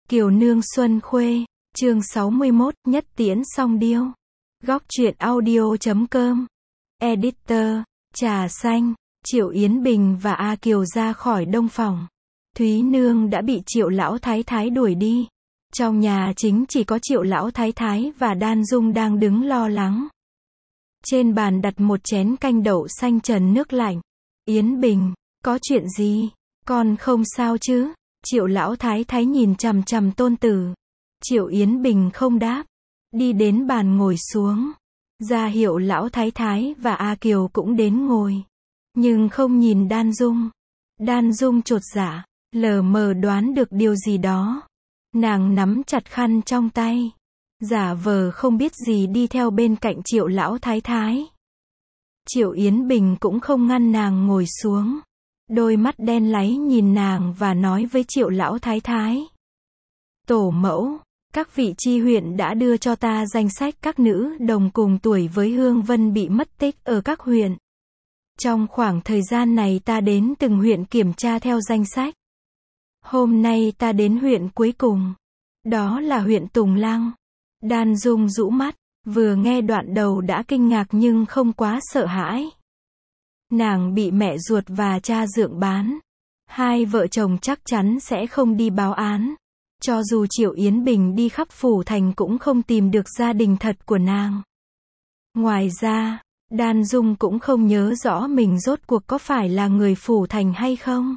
Kiều Nương Xuân Khuê, chương 61, Nhất Tiễn Song Điêu. Góc truyện audio.com. Editor, Trà Xanh, Triệu Yến Bình và A Kiều ra khỏi đông phòng. Thúy Nương đã bị Triệu Lão Thái Thái đuổi đi. Trong nhà chính chỉ có Triệu Lão Thái Thái và Đan Dung đang đứng lo lắng. Trên bàn đặt một chén canh đậu xanh trần nước lạnh. Yến Bình, có chuyện gì? Con không sao chứ? Triệu Lão Thái Thái nhìn chằm chằm tôn tử. Triệu Yến Bình không đáp. Đi đến bàn ngồi xuống. Ra hiệu Lão Thái Thái và A Kiều cũng đến ngồi. Nhưng không nhìn Đan Dung. Đan Dung chột dạ, lờ mờ đoán được điều gì đó. Nàng nắm chặt khăn trong tay. Giả vờ không biết gì đi theo bên cạnh Triệu Lão Thái Thái. Triệu Yến Bình cũng không ngăn nàng ngồi xuống. Đôi mắt đen láy nhìn nàng và nói với Triệu Lão Thái Thái. Tổ mẫu, các vị chi huyện đã đưa cho ta danh sách các nữ đồng cùng tuổi với Hương Vân bị mất tích ở các huyện. Trong khoảng thời gian này ta đến từng huyện kiểm tra theo danh sách. Hôm nay ta đến huyện cuối cùng. Đó là huyện Tùng Lăng. Đan Dung rũ mắt, vừa nghe đoạn đầu đã kinh ngạc nhưng không quá sợ hãi. Nàng bị mẹ ruột và cha dượng bán. Hai vợ chồng chắc chắn sẽ không đi báo án. Cho dù Triệu Yến Bình đi khắp phủ thành cũng không tìm được gia đình thật của nàng. Ngoài ra, Đan Dung cũng không nhớ rõ mình rốt cuộc có phải là người phủ thành hay không.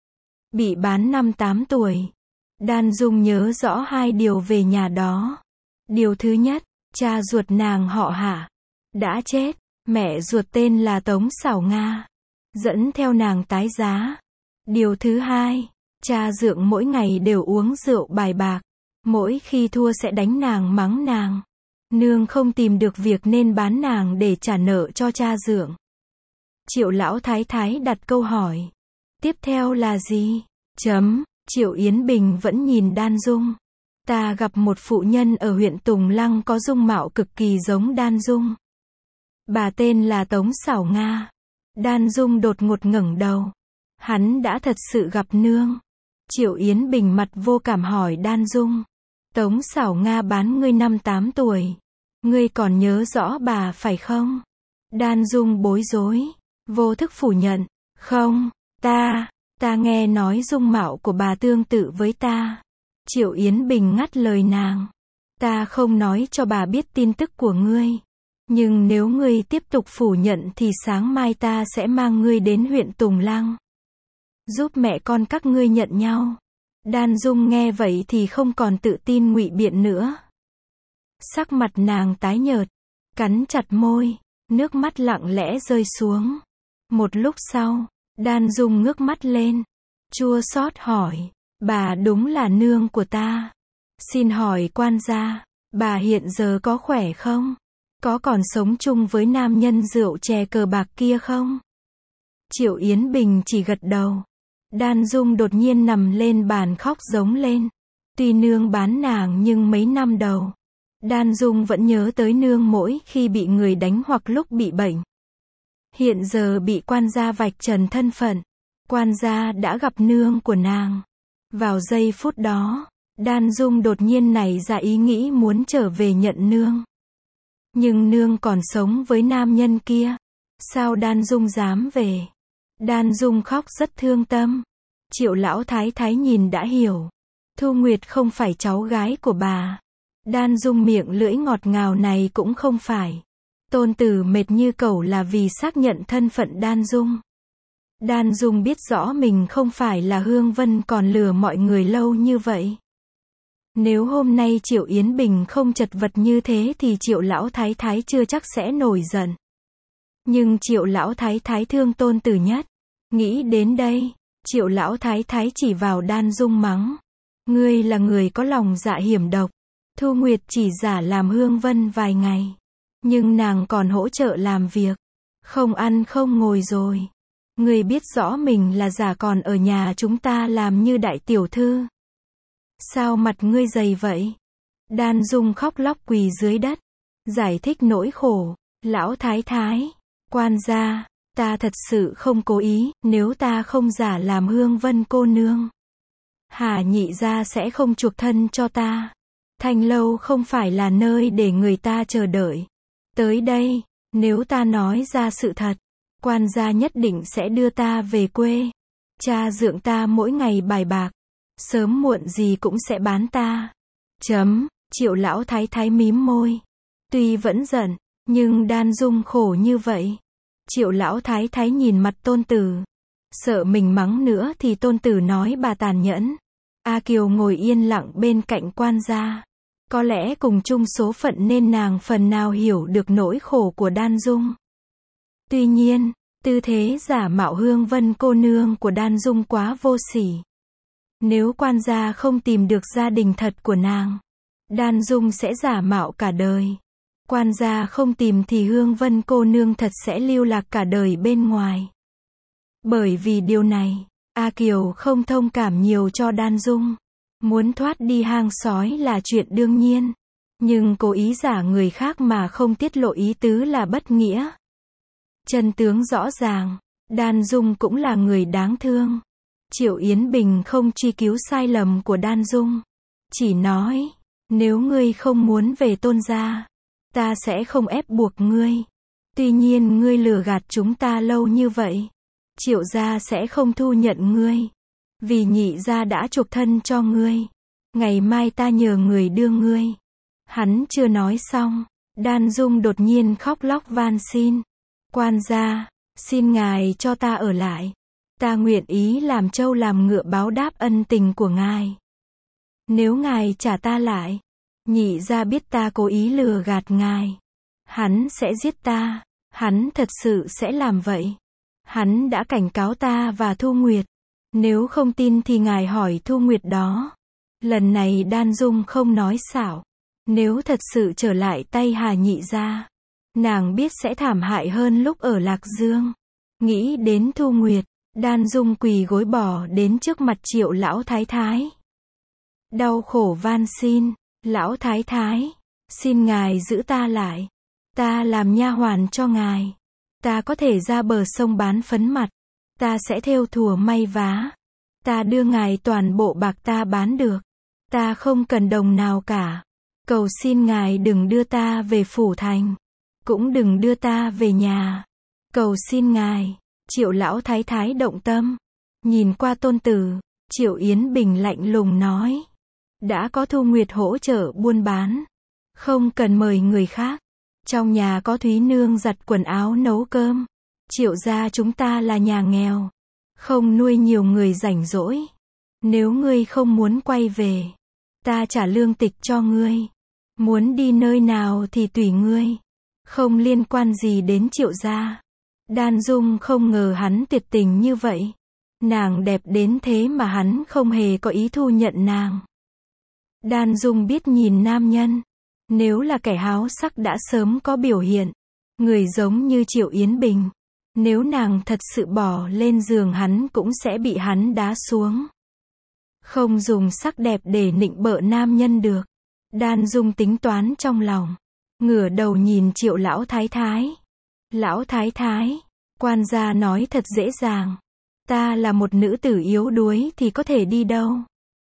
Bị bán năm 8 tuổi. Đan Dung nhớ rõ hai điều về nhà đó. Điều thứ nhất, cha ruột nàng họ Hạ đã chết. Mẹ ruột tên là Tống Xảo Nga dẫn theo nàng tái giá. Điều thứ hai, cha dượng mỗi ngày đều uống rượu bài bạc. Mỗi khi thua sẽ đánh nàng mắng nàng. Nương không tìm được việc nên bán nàng để trả nợ cho cha dượng. Triệu Lão Thái Thái đặt câu hỏi. Tiếp theo là gì? Triệu Yến Bình vẫn nhìn Đan Dung. Ta gặp một phụ nhân ở huyện Tùng Lăng có dung mạo cực kỳ giống Đan Dung. Bà tên là Tống Xảo Nga. Đan Dung đột ngột ngẩng đầu. Hắn đã thật sự gặp nương. Triệu Yến Bình mặt vô cảm hỏi Đan Dung. Tống Xảo Nga bán ngươi năm 8 tuổi. Ngươi còn nhớ rõ bà phải không? Đan Dung bối rối. Vô thức phủ nhận. Không, ta nghe nói dung mạo của bà tương tự với ta. Triệu Yến Bình ngắt lời nàng. Ta không nói cho bà biết tin tức của ngươi. Nhưng nếu ngươi tiếp tục phủ nhận thì sáng mai ta sẽ mang ngươi đến huyện Tùng Lăng. Giúp mẹ con các ngươi nhận nhau. Đan Dung nghe vậy thì không còn tự tin ngụy biện nữa. Sắc mặt nàng tái nhợt. Cắn chặt môi. Nước mắt lặng lẽ rơi xuống. Một lúc sau, Đan Dung ngước mắt lên. Chua xót hỏi. Bà đúng là nương của ta. Xin hỏi quan gia, bà hiện giờ có khỏe không? Có còn sống chung với nam nhân rượu chè cờ bạc kia không? Triệu Yến Bình chỉ gật đầu. Đan Dung đột nhiên nằm lên bàn khóc giống lên. Tuy nương bán nàng nhưng mấy năm đầu, Đan Dung vẫn nhớ tới nương mỗi khi bị người đánh hoặc lúc bị bệnh. Hiện giờ bị quan gia vạch trần thân phận. Quan gia đã gặp nương của nàng. Vào giây phút đó, Đan Dung đột nhiên nảy ra ý nghĩ muốn trở về nhận nương. Nhưng nương còn sống với nam nhân kia. Sao Đan Dung dám về? Đan Dung khóc rất thương tâm. Triệu Lão Thái Thái nhìn đã hiểu. Thu Nguyệt không phải cháu gái của bà. Đan Dung miệng lưỡi ngọt ngào này cũng không phải. Tôn tử mệt như cẩu là vì xác nhận thân phận Đan Dung. Đan Dung biết rõ mình không phải là Hương Vân còn lừa mọi người lâu như vậy. Nếu hôm nay Triệu Yến Bình không chật vật như thế thì Triệu Lão Thái Thái chưa chắc sẽ nổi giận. Nhưng Triệu Lão Thái Thái thương tôn tử nhất. Nghĩ đến đây, Triệu Lão Thái Thái chỉ vào Đan Dung mắng. Ngươi là người có lòng dạ hiểm độc. Thu Nguyệt chỉ giả làm Hương Vân vài ngày. Nhưng nàng còn hỗ trợ làm việc. Không ăn không ngồi rồi. Ngươi biết rõ mình là giả còn ở nhà chúng ta làm như đại tiểu thư. Sao mặt ngươi dày vậy? Đan Dung khóc lóc quỳ dưới đất. Giải thích nỗi khổ. Lão Thái Thái, quan gia, ta thật sự không cố ý, nếu ta không giả làm Hương Vân cô nương. Hà nhị gia sẽ không chuộc thân cho ta. Thanh lâu không phải là nơi để người ta chờ đợi. Tới đây, nếu ta nói ra sự thật, quan gia nhất định sẽ đưa ta về quê. Cha dượng ta mỗi ngày bài bạc, sớm muộn gì cũng sẽ bán ta. Triệu lão thái thái mím môi. Tuy vẫn giận, nhưng Đan Dung khổ như vậy. Triệu lão thái thái nhìn mặt tôn tử. Sợ mình mắng nữa thì tôn tử nói bà tàn nhẫn. A Kiều ngồi yên lặng bên cạnh quan gia. Có lẽ cùng chung số phận nên nàng phần nào hiểu được nỗi khổ của Đan Dung. Tuy nhiên, tư thế giả mạo Hương Vân cô nương của Đan Dung quá vô sỉ. Nếu quan gia không tìm được gia đình thật của nàng, Đan Dung sẽ giả mạo cả đời. Quan gia không tìm thì Hương Vân cô nương thật sẽ lưu lạc cả đời bên ngoài. Bởi vì điều này, A Kiều không thông cảm nhiều cho Đan Dung. Muốn thoát đi hang sói là chuyện đương nhiên. Nhưng cố ý giả người khác mà không tiết lộ ý tứ là bất nghĩa. Chân tướng rõ ràng, Đan Dung cũng là người đáng thương. Triệu Yến Bình không truy cứu sai lầm của Đan Dung. Chỉ nói, nếu ngươi không muốn về Tôn gia, ta sẽ không ép buộc ngươi. Tuy nhiên ngươi lừa gạt chúng ta lâu như vậy, Triệu gia sẽ không thu nhận ngươi. Vì nhị gia đã chuộc thân cho ngươi. Ngày mai ta nhờ người đưa ngươi. Hắn chưa nói xong, Đan Dung đột nhiên khóc lóc van xin. Quan gia, xin ngài cho ta ở lại. Ta nguyện ý làm trâu làm ngựa báo đáp ân tình của ngài. Nếu ngài trả ta lại, nhị gia biết ta cố ý lừa gạt ngài, hắn sẽ giết ta. Hắn thật sự sẽ làm vậy. Hắn đã cảnh cáo ta và Thu Nguyệt. Nếu không tin thì ngài hỏi Thu Nguyệt đó. Lần này Đan Dung không nói xạo. Nếu thật sự trở lại tay Hà nhị gia, nàng biết sẽ thảm hại hơn lúc ở Lạc Dương. Nghĩ đến Thu Nguyệt, Đan Dung quỳ gối bỏ đến trước mặt Triệu lão thái thái. Đau khổ van xin, lão thái thái, xin ngài giữ ta lại. Ta làm nha hoàn cho ngài. Ta có thể ra bờ sông bán phấn mặt. Ta sẽ thêu thùa may vá. Ta đưa ngài toàn bộ bạc ta bán được. Ta không cần đồng nào cả. Cầu xin ngài đừng đưa ta về phủ thành. Cũng đừng đưa ta về nhà. Cầu xin ngài. Triệu lão thái thái động tâm. Nhìn qua tôn tử, Triệu Yến Bình lạnh lùng nói. Đã có Thu Nguyệt hỗ trợ buôn bán. Không cần mời người khác. Trong nhà có Thúy Nương giặt quần áo nấu cơm. Triệu gia chúng ta là nhà nghèo. Không nuôi nhiều người rảnh rỗi. Nếu ngươi không muốn quay về, ta trả lương tịch cho ngươi. Muốn đi nơi nào thì tùy ngươi. Không liên quan gì đến Triệu gia. Đan Dung không ngờ hắn tuyệt tình như vậy. Nàng đẹp đến thế mà hắn không hề có ý thu nhận nàng. Đan Dung biết nhìn nam nhân. Nếu là kẻ háo sắc đã sớm có biểu hiện. Người giống như Triệu Yến Bình. Nếu nàng thật sự bỏ lên giường hắn cũng sẽ bị hắn đá xuống. Không dùng sắc đẹp để nịnh bợ nam nhân được. Đan Dung tính toán trong lòng. Ngửa đầu nhìn Triệu lão thái thái. Lão thái thái, quan gia nói thật dễ dàng. Ta là một nữ tử yếu đuối thì có thể đi đâu.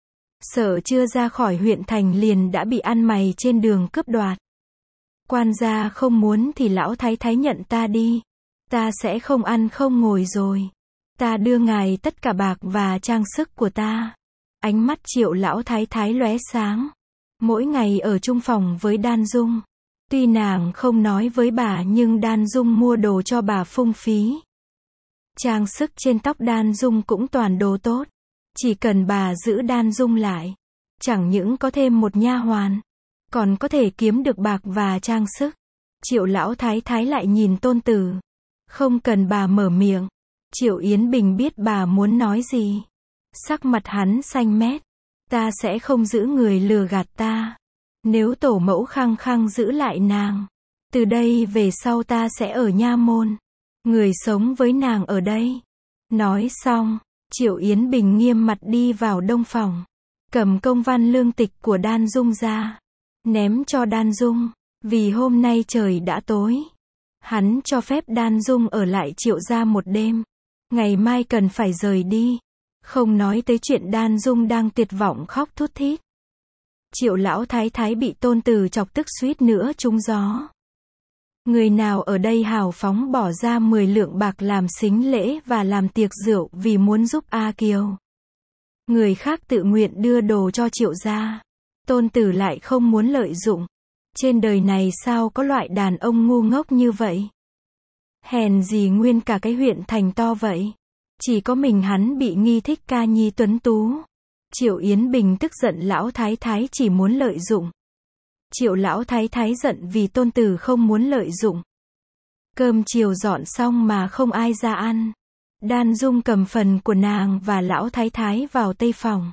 Sợ chưa ra khỏi huyện thành liền đã bị ăn mày trên đường cướp đoạt. Quan gia không muốn thì lão thái thái nhận ta đi. Ta sẽ không ăn không ngồi rồi. Ta đưa ngài tất cả bạc và trang sức của ta. Ánh mắt Triệu lão thái thái lóe sáng. Mỗi ngày ở chung phòng với Đan Dung. Tuy nàng không nói với bà nhưng Đan Dung mua đồ cho bà phung phí. Trang sức trên tóc Đan Dung cũng toàn đồ tốt. Chỉ cần bà giữ Đan Dung lại, chẳng những có thêm một nha hoàn, còn có thể kiếm được bạc và trang sức. Triệu lão thái thái lại nhìn tôn tử. Không cần bà mở miệng. Triệu Yến Bình biết bà muốn nói gì. Sắc mặt hắn xanh mét. Ta sẽ không giữ người lừa gạt ta. Nếu tổ mẫu khăng khăng giữ lại nàng, từ đây về sau ta sẽ ở nha môn. Người sống với nàng ở đây. Nói xong, Triệu Yến Bình nghiêm mặt đi vào đông phòng. Cầm công văn lương tịch của Đan Dung ra. Ném cho Đan Dung. Vì hôm nay trời đã tối. Hắn cho phép Đan Dung ở lại Triệu gia một đêm. Ngày mai cần phải rời đi. Không nói tới chuyện Đan Dung đang tuyệt vọng khóc thút thít. Triệu lão thái thái bị tôn tử chọc tức suýt nữa trúng gió. Người nào ở đây hào phóng bỏ ra 10 lượng bạc làm sính lễ và làm tiệc rượu vì muốn giúp A Kiều. Người khác tự nguyện đưa đồ cho Triệu gia. Tôn tử lại không muốn lợi dụng. Trên đời này sao có loại đàn ông ngu ngốc như vậy? Hèn gì nguyên cả cái huyện thành to vậy. Chỉ có mình hắn bị nghi thích ca nhi tuấn tú. Triệu Yến Bình tức giận lão thái thái chỉ muốn lợi dụng. Triệu lão thái thái giận vì tôn tử không muốn lợi dụng. Cơm chiều dọn xong mà không ai ra ăn. Đan Dung cầm phần của nàng và lão thái thái vào tây phòng.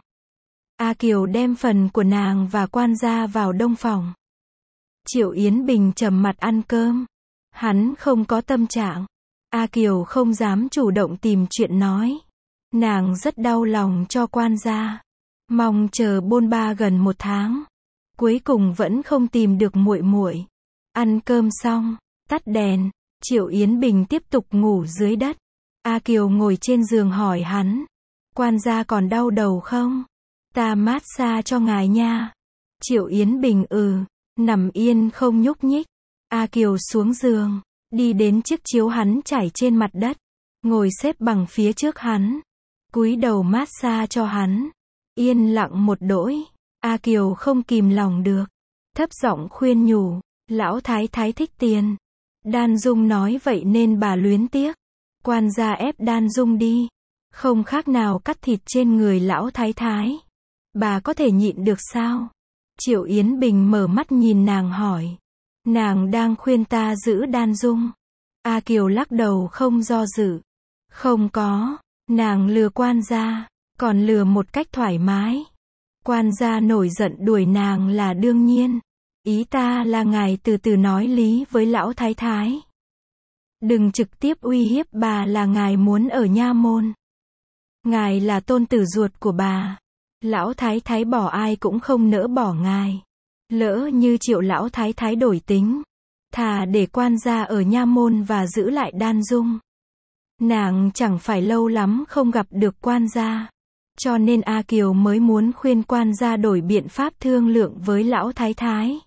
A Kiều đem phần của nàng và quan gia vào đông phòng. Triệu Yến Bình trầm mặt ăn cơm. Hắn không có tâm trạng. A Kiều không dám chủ động tìm chuyện nói. Nàng rất đau lòng cho quan gia. Mong chờ bôn ba gần 1 tháng. Cuối cùng vẫn không tìm được muội muội. Ăn cơm xong, tắt đèn, Triệu Yến Bình tiếp tục ngủ dưới đất. A Kiều ngồi trên giường hỏi hắn. Quan gia còn đau đầu không? Ta massage cho ngài nha. Triệu Yến Bình nằm yên không nhúc nhích. A Kiều xuống giường, đi đến chiếc chiếu hắn trải trên mặt đất. Ngồi xếp bằng phía trước hắn. Cúi đầu massage cho hắn. Yên lặng một đỗi. A Kiều không kìm lòng được. Thấp giọng khuyên nhủ. Lão thái thái thích tiền. Đan Dung nói vậy nên bà luyến tiếc. Quan gia ép Đan Dung đi. Không khác nào cắt thịt trên người lão thái thái. Bà có thể nhịn được sao? Triệu Yến Bình mở mắt nhìn nàng hỏi. Nàng đang khuyên ta giữ Đan Dung. A Kiều lắc đầu không do dự. Không có. Nàng lừa quan gia. Còn lừa một cách thoải mái. Quan gia nổi giận đuổi nàng là đương nhiên. Ý ta là ngài từ từ nói lý với lão thái thái. Đừng trực tiếp uy hiếp bà là ngài muốn ở nha môn. Ngài là tôn tử ruột của bà. Lão thái thái bỏ ai cũng không nỡ bỏ ngài. Lỡ như Triệu lão thái thái đổi tính. Thà để quan gia ở nha môn và giữ lại Đan Dung. Nàng chẳng phải lâu lắm không gặp được quan gia. Cho nên A Kiều mới muốn khuyên quan gia đổi biện pháp thương lượng với lão thái thái.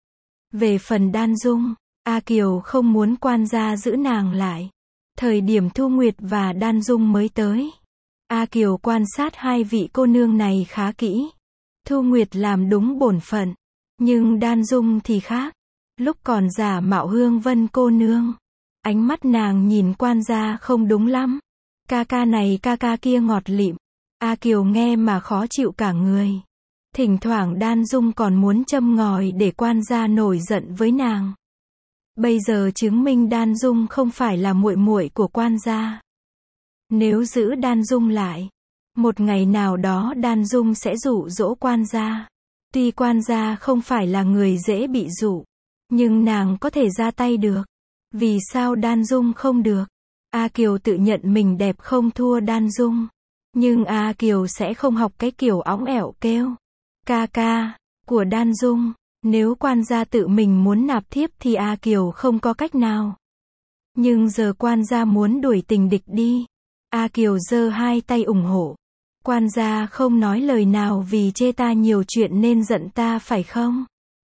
Về phần Đan Dung, A Kiều không muốn quan gia giữ nàng lại. Thời điểm Thu Nguyệt và Đan Dung mới tới. A Kiều quan sát hai vị cô nương này khá kỹ. Thu Nguyệt làm đúng bổn phận. Nhưng Đan Dung thì khác. Lúc còn giả mạo Hương Vân cô nương. Ánh mắt nàng nhìn quan gia không đúng lắm. Ca ca này ca ca kia ngọt lịm. A Kiều nghe mà khó chịu cả người. Thỉnh thoảng Đan Dung còn muốn châm ngòi để quan gia nổi giận với nàng. Bây giờ chứng minh Đan Dung không phải là muội muội của quan gia. Nếu giữ Đan Dung lại, một ngày nào đó Đan Dung sẽ dụ dỗ quan gia. Tuy quan gia không phải là người dễ bị dụ, nhưng nàng có thể ra tay được. Vì sao Đan Dung không được? A Kiều tự nhận mình đẹp không thua Đan Dung. Nhưng A Kiều sẽ không học cái kiểu óng ẻo kêu ca ca của Đan Dung. Nếu quan gia tự mình muốn nạp thiếp thì A Kiều không có cách nào. Nhưng giờ quan gia muốn đuổi tình địch đi. A Kiều giơ hai tay ủng hộ. Quan gia không nói lời nào vì chê ta nhiều chuyện nên giận ta phải không?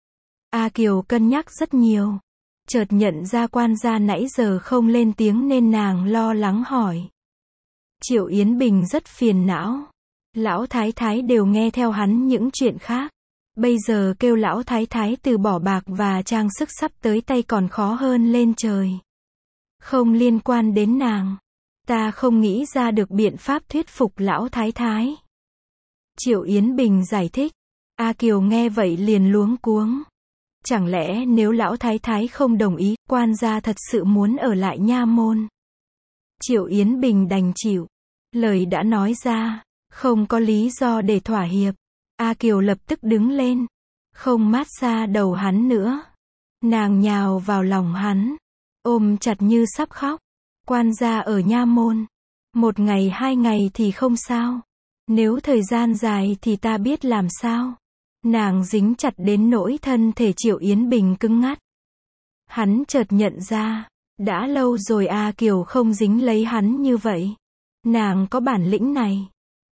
A Kiều cân nhắc rất nhiều. Chợt nhận ra quan gia nãy giờ không lên tiếng nên nàng lo lắng hỏi. Triệu Yến Bình rất phiền não. Lão thái thái đều nghe theo hắn những chuyện khác. Bây giờ kêu lão thái thái từ bỏ bạc và trang sức sắp tới tay còn khó hơn lên trời. Không liên quan đến nàng. Ta không nghĩ ra được biện pháp thuyết phục lão thái thái. Triệu Yến Bình giải thích. A Kiều nghe vậy liền luống cuống. Chẳng lẽ nếu lão thái thái không đồng ý, quan gia thật sự muốn ở lại nha môn? Triệu Yến Bình đành chịu. Lời đã nói ra, không có lý do để thỏa hiệp. A Kiều lập tức đứng lên. Không massage đầu hắn nữa. Nàng nhào vào lòng hắn. Ôm chặt như sắp khóc. Quan gia ở nha môn. 1 ngày 2 ngày thì không sao. Nếu thời gian dài thì ta biết làm sao. Nàng dính chặt đến nỗi thân thể Triệu Yến Bình cứng ngắt. Hắn chợt nhận ra. Đã lâu rồi A Kiều không dính lấy hắn như vậy. Nàng có bản lĩnh này.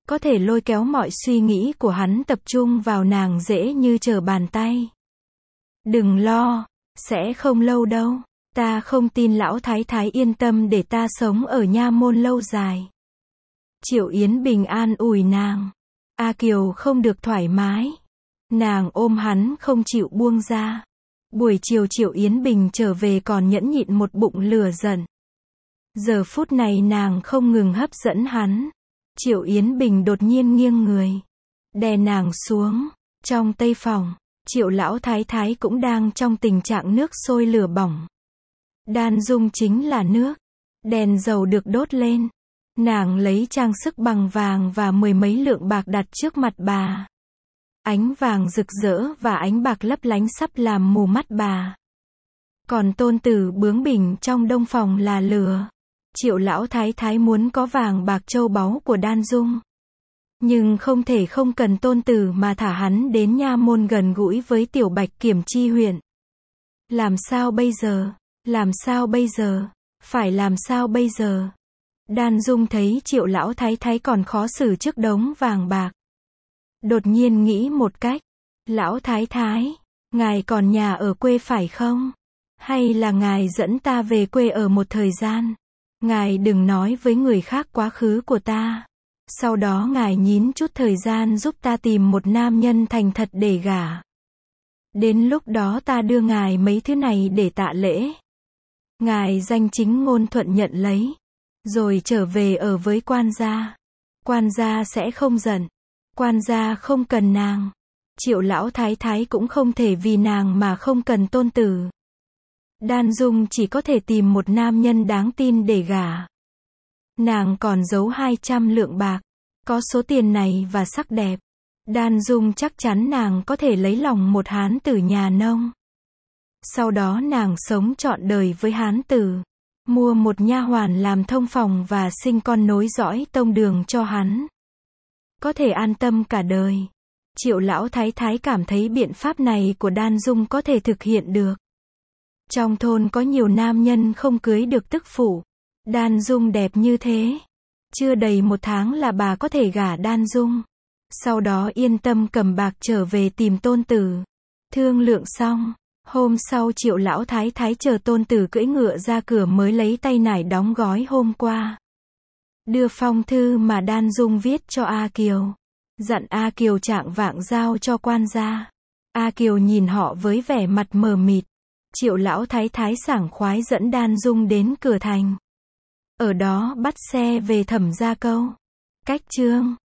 có thể lôi kéo mọi suy nghĩ của hắn tập trung vào nàng dễ như trở bàn tay. Đừng lo, sẽ không lâu đâu. Ta không tin lão thái thái yên tâm để ta sống ở nha môn lâu dài. Triệu Yến Bình an ủi nàng. A Kiều không được thoải mái. Nàng ôm hắn không chịu buông ra. Buổi chiều Triệu Yến Bình trở về còn nhẫn nhịn một bụng lửa giận. Giờ phút này nàng không ngừng hấp dẫn hắn. Triệu Yến Bình đột nhiên nghiêng người, đè nàng xuống. Trong tây phòng, Triệu lão thái thái cũng đang trong tình trạng nước sôi lửa bỏng. Đan dung chính là nước. Đèn dầu được đốt lên. Nàng lấy trang sức bằng vàng và 10 mấy lượng bạc đặt trước mặt bà. Ánh vàng rực rỡ và ánh bạc lấp lánh sắp làm mù mắt bà. Còn tôn tử bướng bỉnh trong đông phòng là lửa. Triệu lão thái thái muốn có vàng bạc châu báu của Đan Dung. Nhưng không thể không cần tôn tử mà thả hắn đến nha môn gần gũi với Tiểu Bạch Kiểm Chi huyện. Làm sao bây giờ? Làm sao bây giờ? Phải làm sao bây giờ? Đan Dung thấy Triệu lão thái thái còn khó xử trước đống vàng bạc. Đột nhiên nghĩ một cách. Lão thái thái, ngài còn nhà ở quê phải không? Hay là ngài dẫn ta về quê ở một thời gian? Ngài đừng nói với người khác quá khứ của ta. Sau đó ngài nhín chút thời gian giúp ta tìm một nam nhân thành thật để gả. Đến lúc đó ta đưa ngài mấy thứ này để tạ lễ. Ngài danh chính ngôn thuận nhận lấy. Rồi trở về ở với quan gia. Quan gia sẽ không giận. Quan gia không cần nàng. Triệu lão thái thái cũng không thể vì nàng mà không cần tôn tử. Đan Dung chỉ có thể tìm một nam nhân đáng tin để gả. Nàng còn giấu 200 lượng bạc. Có số tiền này và sắc đẹp. Đan Dung chắc chắn nàng có thể lấy lòng một hán tử nhà nông. Sau đó nàng sống trọn đời với hán tử. Mua một nha hoàn làm thông phòng và sinh con nối dõi tông đường cho hắn. Có thể an tâm cả đời. Triệu lão thái thái cảm thấy biện pháp này của Đan Dung có thể thực hiện được. Trong thôn có nhiều nam nhân không cưới được tức phụ. Đan Dung đẹp như thế. Chưa đầy 1 tháng là bà có thể gả Đan Dung. Sau đó yên tâm cầm bạc trở về tìm tôn tử. Thương lượng xong. Hôm sau Triệu lão thái thái chờ tôn tử cưỡi ngựa ra cửa mới lấy tay nải đóng gói hôm qua. Đưa phong thư mà Đan Dung viết cho A Kiều. Dặn A Kiều trạng vạng giao cho quan gia. A Kiều nhìn họ với vẻ mặt mờ mịt. Triệu lão thái thái sảng khoái dẫn Đan Dung đến cửa thành. Ở đó bắt xe về Thẩm Gia Câu. Cách chương